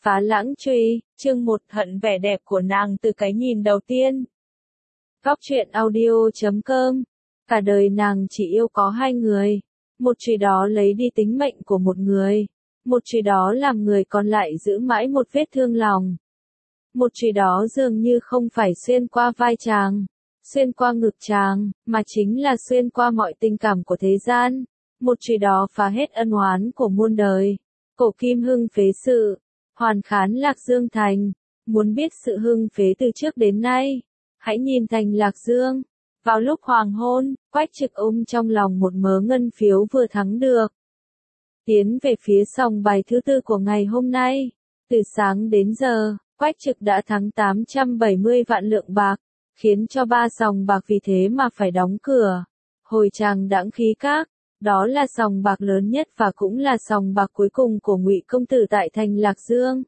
Phá lãng truy, chương 1 hận vẻ đẹp của nàng từ cái nhìn đầu tiên. Góc truyện audio.com. Cả đời nàng chỉ yêu có hai người. Một truy đó lấy đi tính mệnh của một người. Một truy đó làm người còn lại giữ mãi một vết thương lòng. Một truy đó dường như không phải xuyên qua vai chàng, xuyên qua ngực chàng, mà chính là xuyên qua mọi tình cảm của thế gian. Một truy đó phá hết ân oán của muôn đời. Cổ kim hưng phế sự, hoàn khán Lạc Dương thành. Muốn biết sự hưng phế từ trước đến nay, hãy nhìn thành Lạc Dương. Vào lúc hoàng hôn, Quách Trực ôm trong lòng một mớ ngân phiếu vừa thắng được. Tiến về phía sòng bài thứ tư của ngày hôm nay. Từ sáng đến giờ, Quách Trực đã thắng 870 vạn lượng bạc, khiến cho 3 sòng bạc vì thế mà phải đóng cửa. Hồi chàng đãng khí các, đó là sòng bạc lớn nhất và cũng là sòng bạc cuối cùng của Ngụy công tử tại thành Lạc Dương.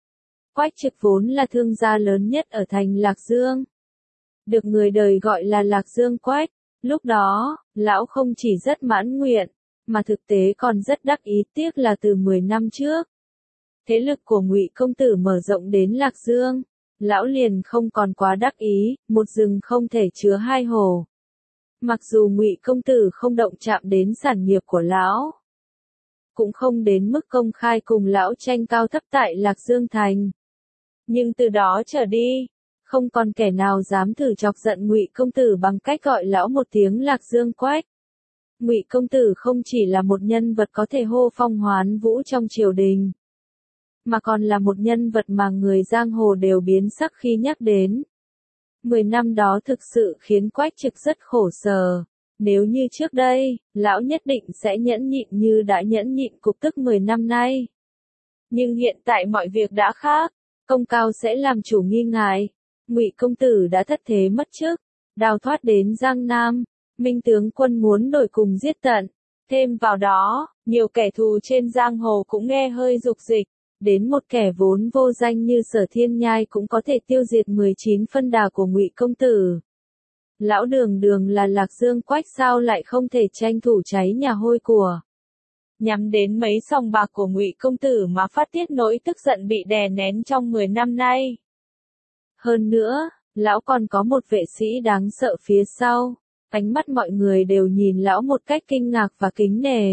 Quách Trực vốn là thương gia lớn nhất ở thành Lạc Dương, được người đời gọi là Lạc Dương Quách. Lúc đó, lão không chỉ rất mãn nguyện, mà thực tế còn rất đắc ý, tiếc là từ 10 năm trước, thế lực của Ngụy công tử mở rộng đến Lạc Dương, lão liền không còn quá đắc ý, một rừng không thể chứa hai hổ. Mặc dù Ngụy công tử không động chạm đến sản nghiệp của lão, cũng không đến mức công khai cùng lão tranh cao thấp tại Lạc Dương thành, nhưng từ đó trở đi, không còn kẻ nào dám thử chọc giận Ngụy công tử bằng cách gọi lão một tiếng Lạc Dương Quách. Ngụy công tử không chỉ là một nhân vật có thể hô phong hoán vũ trong triều đình, mà còn là một nhân vật mà người giang hồ đều biến sắc khi nhắc đến. 10 năm đó thực sự khiến Quách Trực rất khổ sở. Nếu như trước đây, lão nhất định sẽ nhẫn nhịn như đã nhẫn nhịn cục tức 10 năm nay. Nhưng hiện tại mọi việc đã khác, công cao sẽ làm chủ nghi ngại. Ngụy công tử đã thất thế mất chức, đào thoát đến Giang Nam, Minh tướng quân muốn đổi cùng giết tận. Thêm vào đó, nhiều kẻ thù trên giang hồ cũng nghe hơi dục dịch. Đến một kẻ vốn vô danh như Sở Thiên Nhai cũng có thể tiêu diệt 19 phân đà của Ngụy công tử. Lão đường đường là Lạc Dương Quách sao lại không thể tranh thủ cháy nhà hôi của. Nhắm đến mấy sòng bạc của Ngụy công tử mà phát tiết nỗi tức giận bị đè nén trong 10 năm nay. Hơn nữa, lão còn có một vệ sĩ đáng sợ phía sau. Ánh mắt mọi người đều nhìn lão một cách kinh ngạc và kính nể.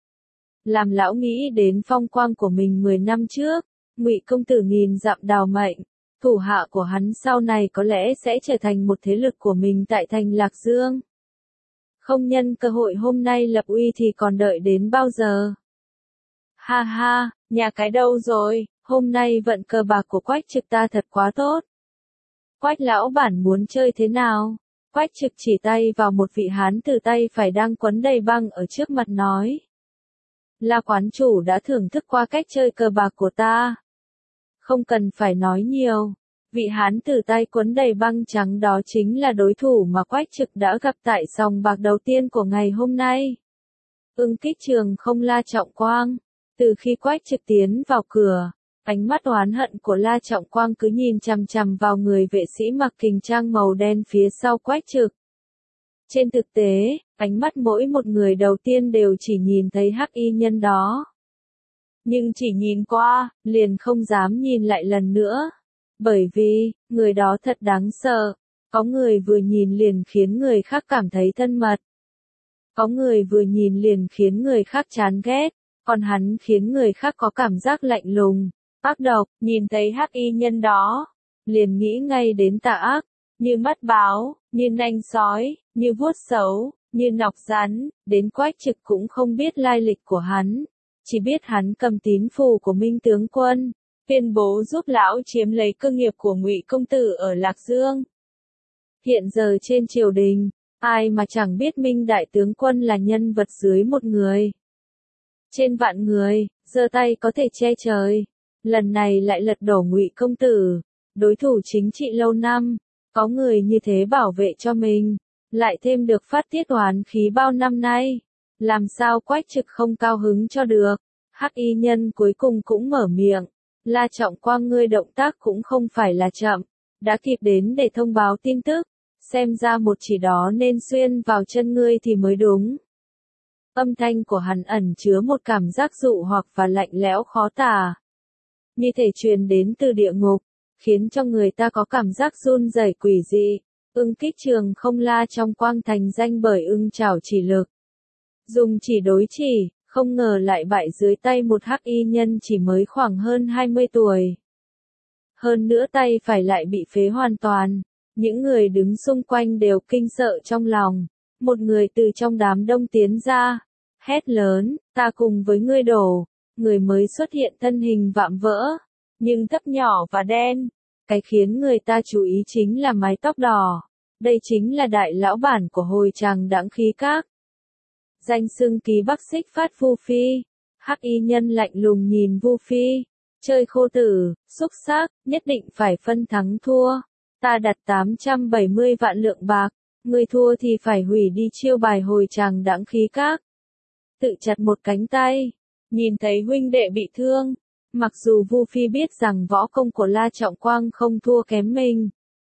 Làm lão nghĩ đến phong quang của mình 10 năm trước, Ngụy công tử nghìn dặm đào mệnh, thủ hạ của hắn sau này có lẽ sẽ trở thành một thế lực của mình tại thành Lạc Dương. Không nhân cơ hội hôm nay lập uy thì còn đợi đến bao giờ? Ha ha, nhà cái đâu rồi, hôm nay vận cờ bạc của Quách Trực ta thật quá tốt. Quách lão bản muốn chơi thế nào? Quách Trực chỉ tay vào một vị hán tử tay phải đang quấn đầy băng ở trước mặt nói. Là quán chủ đã thưởng thức qua cách chơi cờ bạc của ta. Không cần phải nói nhiều, vị hán tử tay quấn đầy băng trắng đó chính là đối thủ mà Quách Trực đã gặp tại sòng bạc đầu tiên của ngày hôm nay. Ưng Kích Trường không La Trọng Quang. Từ khi Quách Trực tiến vào cửa, ánh mắt oán hận của La Trọng Quang cứ nhìn chằm chằm vào người vệ sĩ mặc kình trang màu đen phía sau Quách Trực. Trên thực tế, ánh mắt mỗi một người đầu tiên đều chỉ nhìn thấy hắc y nhân đó. Nhưng chỉ nhìn qua, liền không dám nhìn lại lần nữa. Bởi vì, người đó thật đáng sợ. Có người vừa nhìn liền khiến người khác cảm thấy thân mật. Có người vừa nhìn liền khiến người khác chán ghét. Còn hắn khiến người khác có cảm giác lạnh lùng, ác độc. Nhìn thấy hắc y nhân đó, liền nghĩ ngay đến tà ác. Như mắt báo, như nanh sói, như vuốt sấu, như nọc rắn. Đến Quách Trực cũng không biết lai lịch của hắn, chỉ biết hắn cầm tín phù của Minh tướng quân, tuyên bố giúp lão chiếm lấy cơ nghiệp của Ngụy công tử ở Lạc Dương. Hiện giờ trên triều đình, ai mà chẳng biết Minh đại tướng quân là nhân vật dưới một người, trên vạn người, giơ tay có thể che trời. Lần này lại lật đổ Ngụy công tử, đối thủ chính trị lâu năm. Có người như thế bảo vệ cho mình, lại thêm được phát tiết oán khí bao năm nay. Làm sao Quách Trực không cao hứng cho được. Hắc y nhân cuối cùng cũng mở miệng. La Trọng Quang ngươi động tác cũng không phải là chậm, đã kịp đến để thông báo tin tức. Xem ra một chỉ đó nên xuyên vào chân ngươi thì mới đúng. Âm thanh của hắn ẩn chứa một cảm giác dụ hoặc và lạnh lẽo khó tả. như thể truyền đến từ địa ngục, khiến cho người ta có cảm giác run rẩy quỷ dị. Ưng kích trường không la trong quang thành danh bởi ưng chảo chỉ lực. Dùng chỉ đối chỉ, không ngờ lại bại dưới tay một hắc y nhân chỉ mới khoảng hơn 20 tuổi. Hơn nữa tay phải lại bị phế hoàn toàn. Những người đứng xung quanh đều kinh sợ trong lòng. Một người từ trong đám đông tiến ra, hét lớn, ta cùng với ngươi đổ. Người mới xuất hiện thân hình vạm vỡ, nhưng thấp nhỏ và đen. Cái khiến người ta chú ý chính là mái tóc đỏ. Đây chính là đại lão bản của hồi tràng Đãng Khí Các. Danh xưng ký Bắc Xích Phát Vu Phi. Hắc y nhân lạnh lùng nhìn Vu Phi. Chơi khô tử, xúc xác, nhất định phải phân thắng thua. Ta đặt 870 vạn lượng bạc. Người thua thì phải hủy đi chiêu bài hồi tràng Đãng Khí Các. Tự chặt một cánh tay. Nhìn thấy huynh đệ bị thương. Mặc dù Vu Phi biết rằng võ công của La Trọng Quang không thua kém mình.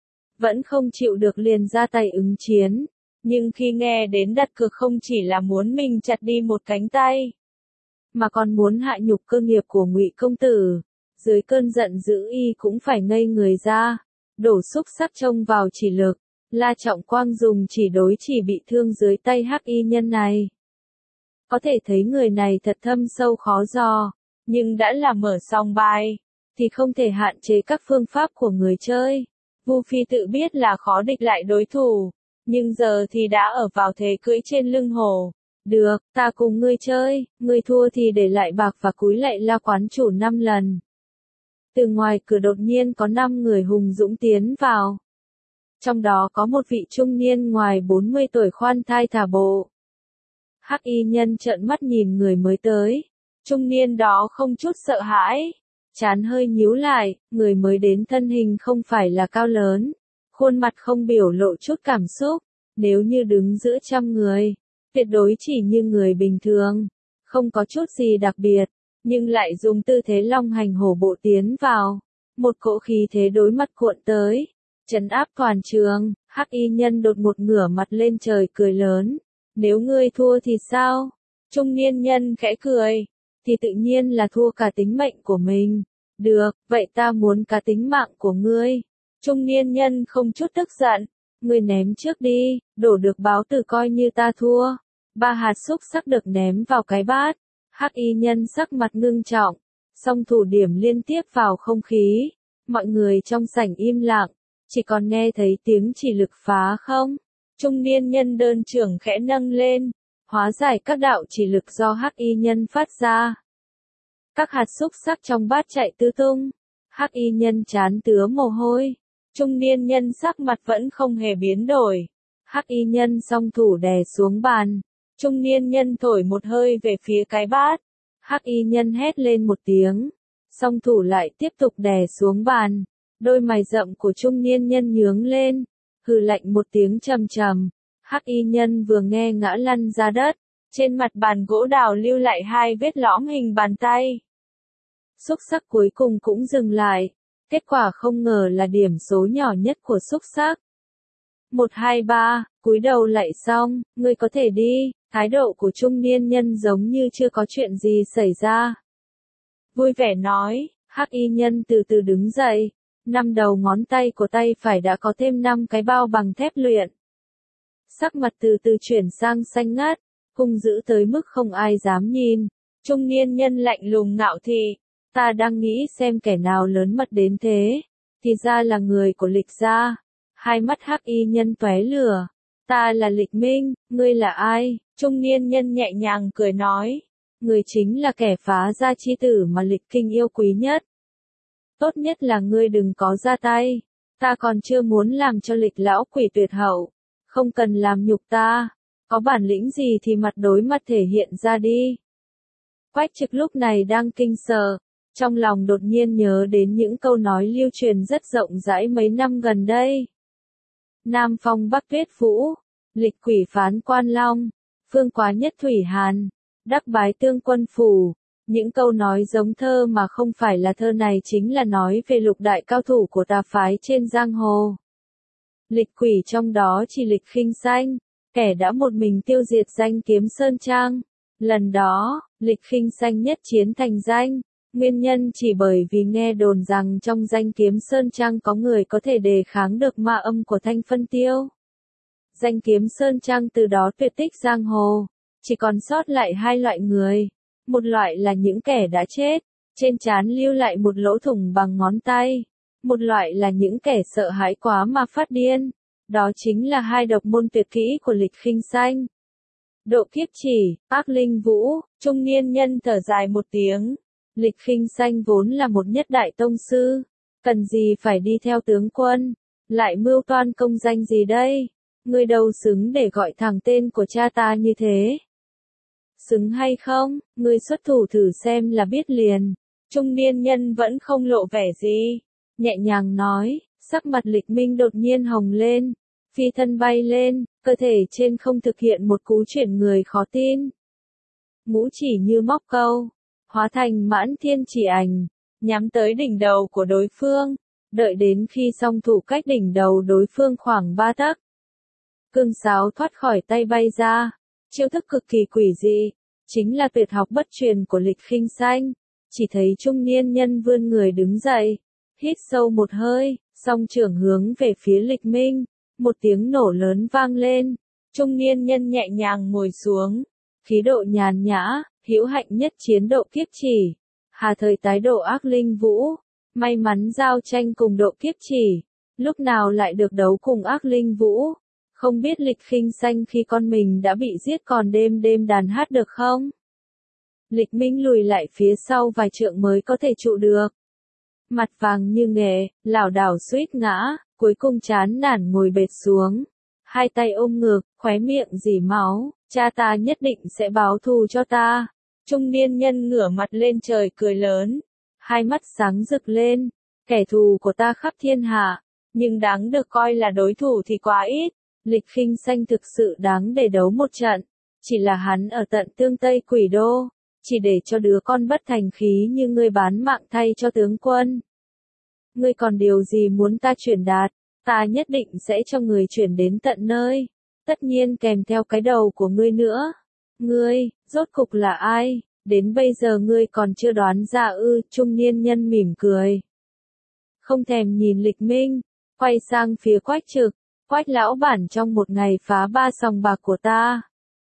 Vẫn không chịu được liền ra tay ứng chiến. Nhưng khi nghe đến đặt cược không chỉ là muốn mình chặt đi một cánh tay, mà còn muốn hạ nhục cơ nghiệp của Ngụy công tử, dưới cơn giận dữ y cũng phải ngây người ra, đổ xúc sắc trông vào chỉ lực. La Trọng Quang dùng chỉ đối chỉ bị thương dưới tay hắc y nhân này. Có thể thấy người này thật thâm sâu khó dò, nhưng đã là mở xong bài, thì không thể hạn chế các phương pháp của người chơi. Vu Phi tự biết là khó địch lại đối thủ, nhưng giờ thì đã ở vào thế cưỡi trên lưng hổ. Được, ta cùng ngươi chơi, ngươi thua thì để lại bạc và cúi lạy La quán chủ 5 lần. Từ ngoài cửa đột nhiên có 5 người hùng dũng tiến vào. Trong đó có một vị trung niên ngoài 40 tuổi khoan thai thả bộ. Hắc y nhân trợn mắt nhìn người mới tới. Trung niên đó không chút sợ hãi. Trán hơi nhíu lại, người mới đến thân hình không phải là cao lớn. Khuôn mặt không biểu lộ chút cảm xúc. Nếu như đứng giữa trăm người, tuyệt đối chỉ như người bình thường. Không có chút gì đặc biệt, nhưng lại dùng tư thế long hành hổ bộ tiến vào. Một cỗ khí thế đối mặt cuộn tới. Trấn áp toàn trường, hắc y nhân đột một ngửa mặt lên trời cười lớn. Nếu ngươi thua thì sao? Trung niên nhân khẽ cười. Thì tự nhiên là thua cả tính mệnh của mình. Được, vậy ta muốn cả tính mạng của ngươi. Trung niên nhân không chút tức giận. Ngươi ném trước đi, đổ được báo tử coi như ta thua. 3 hạt xúc sắc được ném vào cái bát. Hắc y nhân sắc mặt ngưng trọng. Song thủ điểm liên tiếp vào không khí. Mọi người trong sảnh im lặng. Chỉ còn nghe thấy tiếng chỉ lực phá không. Trung niên nhân đơn trưởng khẽ nâng lên. Hóa giải các đạo chỉ lực do hắc y nhân phát ra. Các hạt xúc sắc trong bát chạy tứ tung. Hắc y nhân chán tứa mồ hôi. Trung niên nhân sắc mặt vẫn không hề biến đổi. Hắc y nhân song thủ đè xuống bàn. Trung niên nhân thổi một hơi về phía cái bát. Hắc y nhân hét lên một tiếng. Song thủ lại tiếp tục đè xuống bàn. Đôi mày rậm của trung niên nhân nhướng lên. Hừ lạnh một tiếng trầm trầm. Hắc y nhân vừa nghe ngã lăn ra đất. Trên mặt bàn gỗ đào lưu lại 2 vết lõm hình bàn tay. Xúc sắc cuối cùng cũng dừng lại. Kết quả không ngờ là điểm số nhỏ nhất của xúc sắc. 1, 2, 3, cúi đầu lạy xong, ngươi có thể đi. Thái độ của trung niên nhân giống như chưa có chuyện gì xảy ra. Vui vẻ nói, hắc y nhân từ từ đứng dậy. 5 đầu ngón tay của tay phải đã có thêm 5 cái bao bằng thép luyện. Sắc mặt từ từ chuyển sang xanh ngắt, hung dữ tới mức không ai dám nhìn. Trung niên nhân lạnh lùng ngạo thị, ta đang nghĩ xem kẻ nào lớn mật đến thế, thì ra là người của Lịch gia. Hai mắt hắc y nhân tóe lửa, ta là Lịch Minh, ngươi là ai? Trung niên nhân nhẹ nhàng cười nói, người chính là kẻ phá gia chi tử mà Lịch Kinh yêu quý nhất. Tốt nhất là ngươi đừng có ra tay, ta còn chưa muốn làm cho Lịch lão quỷ tuyệt hậu, không cần làm nhục ta, có bản lĩnh gì thì mặt đối mặt thể hiện ra đi. Quách Trực lúc này đang kinh sợ, trong lòng đột nhiên nhớ đến những câu nói lưu truyền rất rộng rãi mấy năm gần đây. Nam Phong Bắc Tuyết Vũ, Lịch quỷ phán Quan Long, Phương Quá nhất Thủy Hàn, Đắc bái tương quân phủ. Những câu nói giống thơ mà không phải là thơ này chính là nói về lục đại cao thủ của tà phái trên giang hồ. Lịch quỷ trong đó chỉ Lịch Khinh Sanh, kẻ đã một mình tiêu diệt danh kiếm Sơn Trang. Lần đó, Lịch Khinh Sanh nhất chiến thành danh, Nguyên nhân chỉ bởi vì nghe đồn rằng trong danh kiếm Sơn Trang có người có thể đề kháng được ma âm của Thanh Phân Tiêu. Danh kiếm Sơn Trang từ đó tuyệt tích giang hồ, chỉ còn sót lại hai loại người. Một loại là những kẻ đã chết, trên trán lưu lại một lỗ thủng bằng ngón tay. Một loại là những kẻ sợ hãi quá mà phát điên. Đó chính là hai độc môn tuyệt kỹ của Lịch Khinh Sanh. Độ kiếp chỉ, ác linh vũ, trung niên nhân thở dài một tiếng. Lịch Khinh Sanh vốn là một nhất đại tông sư. Cần gì phải đi theo tướng quân, lại mưu toan công danh gì đây? Ngươi đâu xứng để gọi thẳng tên của cha ta như thế. Xứng hay không, ngươi xuất thủ thử xem là biết liền. Trung niên nhân vẫn không lộ vẻ gì. Nhẹ nhàng nói, sắc mặt Lịch Minh đột nhiên hồng lên. Phi thân bay lên, cơ thể trên không thực hiện một cú chuyển người khó tin. Ngũ chỉ như móc câu, hóa thành mãn thiên chỉ ảnh, nhắm tới đỉnh đầu của đối phương. Đợi đến khi song thủ cách đỉnh đầu đối phương khoảng 3 tấc. Cương sáo thoát khỏi tay bay ra. Chiêu thức cực kỳ quỷ dị, chính là tuyệt học bất truyền của Lịch Khinh Sanh. Chỉ thấy trung niên nhân vươn người đứng dậy, hít sâu một hơi, song trưởng hướng về phía Lịch Minh. Một tiếng nổ lớn vang lên, trung niên nhân nhẹ nhàng ngồi xuống, khí độ nhàn nhã, hữu hạnh nhất chiến độ kiếp chỉ, hà thời tái độ ác linh vũ, may mắn giao tranh cùng độ kiếp chỉ, lúc nào lại được đấu cùng ác linh vũ, không biết Lịch Khinh Sanh khi con mình đã bị giết còn đêm đêm đàn hát được không? Lịch Minh lùi lại phía sau vài trượng mới có thể trụ được. Mặt vàng như nghệ, lảo đảo suýt ngã, cuối cùng chán nản ngồi bệt xuống. Hai tay ôm ngực, khóe miệng rỉ máu, cha ta nhất định sẽ báo thù cho ta. Trung niên nhân ngửa mặt lên trời cười lớn, hai mắt sáng rực lên, kẻ thù của ta khắp thiên hạ, nhưng đáng được coi là đối thủ thì quá ít. Lịch Khinh Sanh thực sự đáng để đấu một trận, chỉ là hắn ở tận tương Tây Quỷ Đô, chỉ để cho đứa con bất thành khí như ngươi bán mạng thay cho tướng quân. Ngươi còn điều gì muốn ta truyền đạt, ta nhất định sẽ cho người chuyển đến tận nơi, tất nhiên kèm theo cái đầu của ngươi nữa. Ngươi, rốt cục là ai, đến bây giờ ngươi còn chưa đoán ra ư? Trung niên nhân mỉm cười. Không thèm nhìn Lịch Minh, quay sang phía Quách Trực, Quách lão bản trong một ngày phá 3 sòng bạc của ta.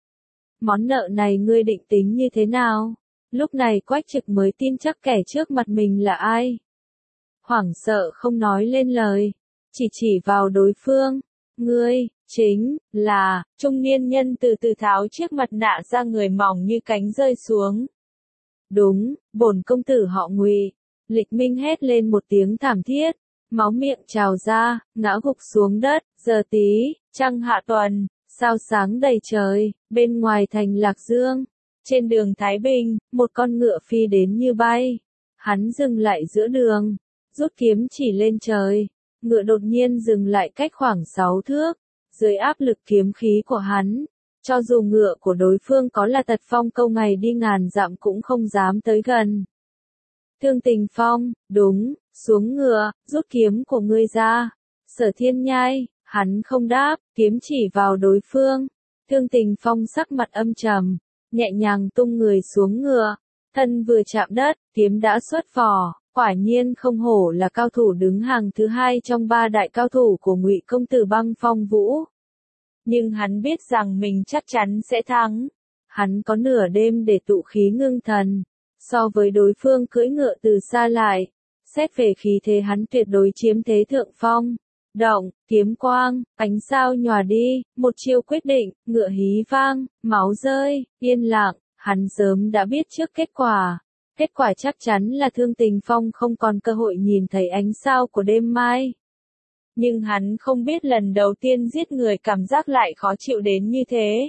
Món nợ này ngươi định tính như thế nào? Lúc này Quách Trực mới tin chắc kẻ trước mặt mình là ai. Hoảng sợ không nói lên lời, chỉ vào đối phương. Ngươi, chính là, trung niên nhân từ từ tháo chiếc mặt nạ ra người mỏng như cánh rơi xuống. Đúng, bổn công tử họ Ngụy. Lịch Minh hét lên một tiếng thảm thiết, máu miệng trào ra, ngã gục xuống đất. Giờ tí, trăng hạ tuần, sao sáng đầy trời, bên ngoài thành Lạc Dương. Trên đường Thái Bình, một con ngựa phi đến như bay. Hắn dừng lại giữa đường, rút kiếm chỉ lên trời. Ngựa đột nhiên dừng lại cách khoảng 6 thước. Dưới áp lực kiếm khí của hắn, cho dù ngựa của đối phương có là Tật Phong Câu ngày đi ngàn dặm cũng không dám tới gần. Thương Tình Phong, đúng, xuống ngựa, rút kiếm của ngươi ra. Sở Thiên Nhai, hắn không đáp, kiếm chỉ vào đối phương. Thương Tình Phong sắc mặt âm trầm, nhẹ nhàng tung người xuống ngựa, thân vừa chạm đất, kiếm đã xuất vỏ. Quả nhiên không hổ là cao thủ đứng hàng thứ hai trong 3 đại cao thủ của Ngụy công tử Băng Phong Vũ. Nhưng hắn biết rằng mình chắc chắn sẽ thắng. Hắn có nửa đêm để tụ khí ngưng thần. So với đối phương cưỡi ngựa từ xa lại, xét về khí thế hắn tuyệt đối chiếm thế thượng phong. Động, kiếm quang, ánh sao nhòa đi, một chiêu quyết định, ngựa hí vang, máu rơi, yên lặng, hắn sớm đã biết trước kết quả. Kết quả chắc chắn là Thương Tình Phong không còn cơ hội nhìn thấy ánh sao của đêm mai. Nhưng hắn không biết lần đầu tiên giết người cảm giác lại khó chịu đến như thế.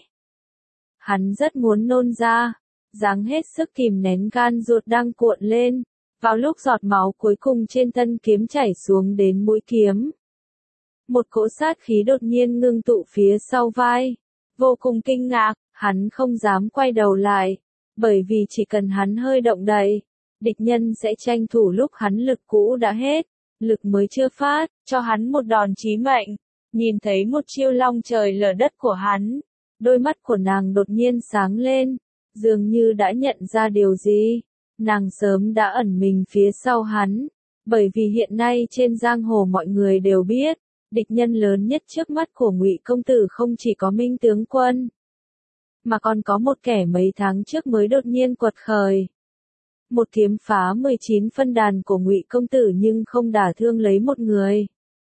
Hắn rất muốn nôn ra, dáng hết sức kìm nén gan ruột đang cuộn lên, vào lúc giọt máu cuối cùng trên thân kiếm chảy xuống đến mũi kiếm. Một cỗ sát khí đột nhiên ngưng tụ phía sau vai, vô cùng kinh ngạc, hắn không dám quay đầu lại. Bởi vì chỉ cần hắn hơi động đậy, địch nhân sẽ tranh thủ lúc hắn lực cũ đã hết, lực mới chưa phát, cho hắn một đòn chí mệnh. Nhìn thấy một chiêu long trời lở đất của hắn, đôi mắt của nàng đột nhiên sáng lên, dường như đã nhận ra điều gì. nàng sớm đã ẩn mình phía sau hắn, bởi vì hiện nay trên giang hồ mọi người đều biết, địch nhân lớn nhất trước mắt của Ngụy công tử không chỉ có Minh tướng quân, mà còn có một kẻ mấy tháng trước mới đột nhiên quật khởi. Một kiếm phá 19 phân đàn của Ngụy công tử nhưng không đả thương lấy một người.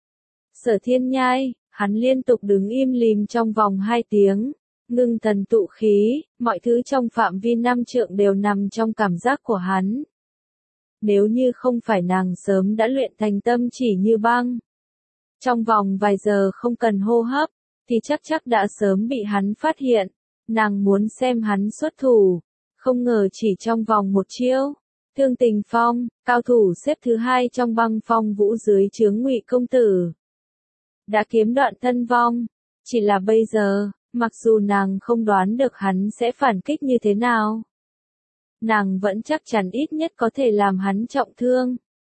Sở Thiên Nhai, hắn liên tục đứng im lìm trong vòng 2 tiếng, ngưng thần tụ khí, mọi thứ trong phạm vi 5 trượng đều nằm trong cảm giác của hắn. Nếu như không phải nàng sớm đã luyện thành tâm chỉ như băng, trong vòng vài giờ không cần hô hấp, thì chắc đã sớm bị hắn phát hiện. Nàng muốn xem hắn xuất thủ, không ngờ chỉ trong vòng một chiêu. Thương Tình Phong, cao thủ xếp thứ 2 trong Băng Phong Vũ dưới trướng Ngụy công tử, đã kiếm đoạn thân vong. Chỉ là bây giờ, mặc dù nàng không đoán được hắn sẽ phản kích như thế nào, nàng vẫn chắc chắn ít nhất có thể làm hắn trọng thương.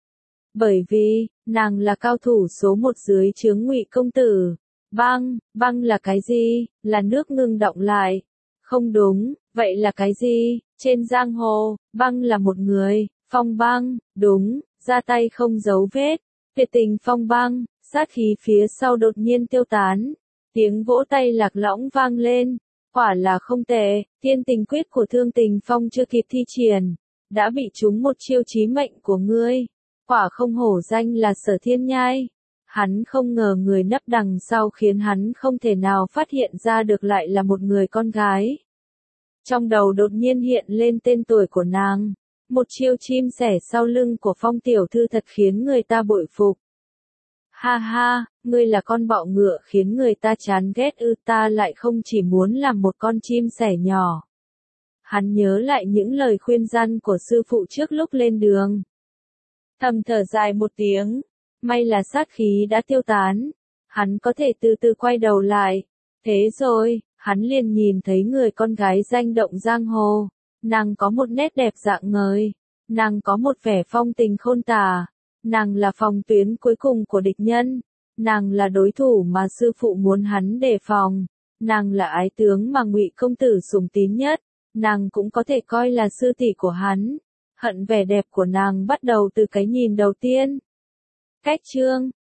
Bởi vì, nàng là cao thủ số 1 dưới trướng Ngụy công tử. Băng là cái gì? Là nước ngưng đọng lại. Không đúng, vậy là cái gì? Trên giang hồ, băng là một người, Phong Băng, đúng, ra tay không giấu vết. Tuyệt tình Phong Băng, sát khí phía sau đột nhiên tiêu tán. Tiếng vỗ tay lạc lõng vang lên. Quả là không tệ, thiên tình quyết của Thương Tình Phong chưa kịp thi triển, đã bị trúng một chiêu chí mệnh của ngươi. Quả không hổ danh là Sở Thiên Nhai. Hắn không ngờ người nấp đằng sau khiến hắn không thể nào phát hiện ra được lại là một người con gái. Trong đầu đột nhiên hiện lên tên tuổi của nàng. Một chiêu chim sẻ sau lưng của Phong tiểu thư thật khiến người ta bội phục. Ha ha, ngươi là con bọ ngựa khiến người ta chán ghét ư? Ta lại không chỉ muốn làm một con chim sẻ nhỏ. Hắn nhớ lại những lời khuyên răn của sư phụ trước lúc lên đường. Thầm thở dài một tiếng, may là sát khí đã tiêu tán, hắn có thể từ từ quay đầu lại. Thế rồi, hắn liền nhìn thấy người con gái danh động giang hồ, nàng có một nét đẹp rạng ngời, nàng có một vẻ phong tình khôn tả, nàng là phòng tuyến cuối cùng của địch nhân, nàng là đối thủ mà sư phụ muốn hắn đề phòng, nàng là ái tướng mà Ngụy công tử sủng tín nhất, nàng cũng có thể coi là sư tỷ của hắn. Hận vẻ đẹp của nàng bắt đầu từ cái nhìn đầu tiên. Cách chương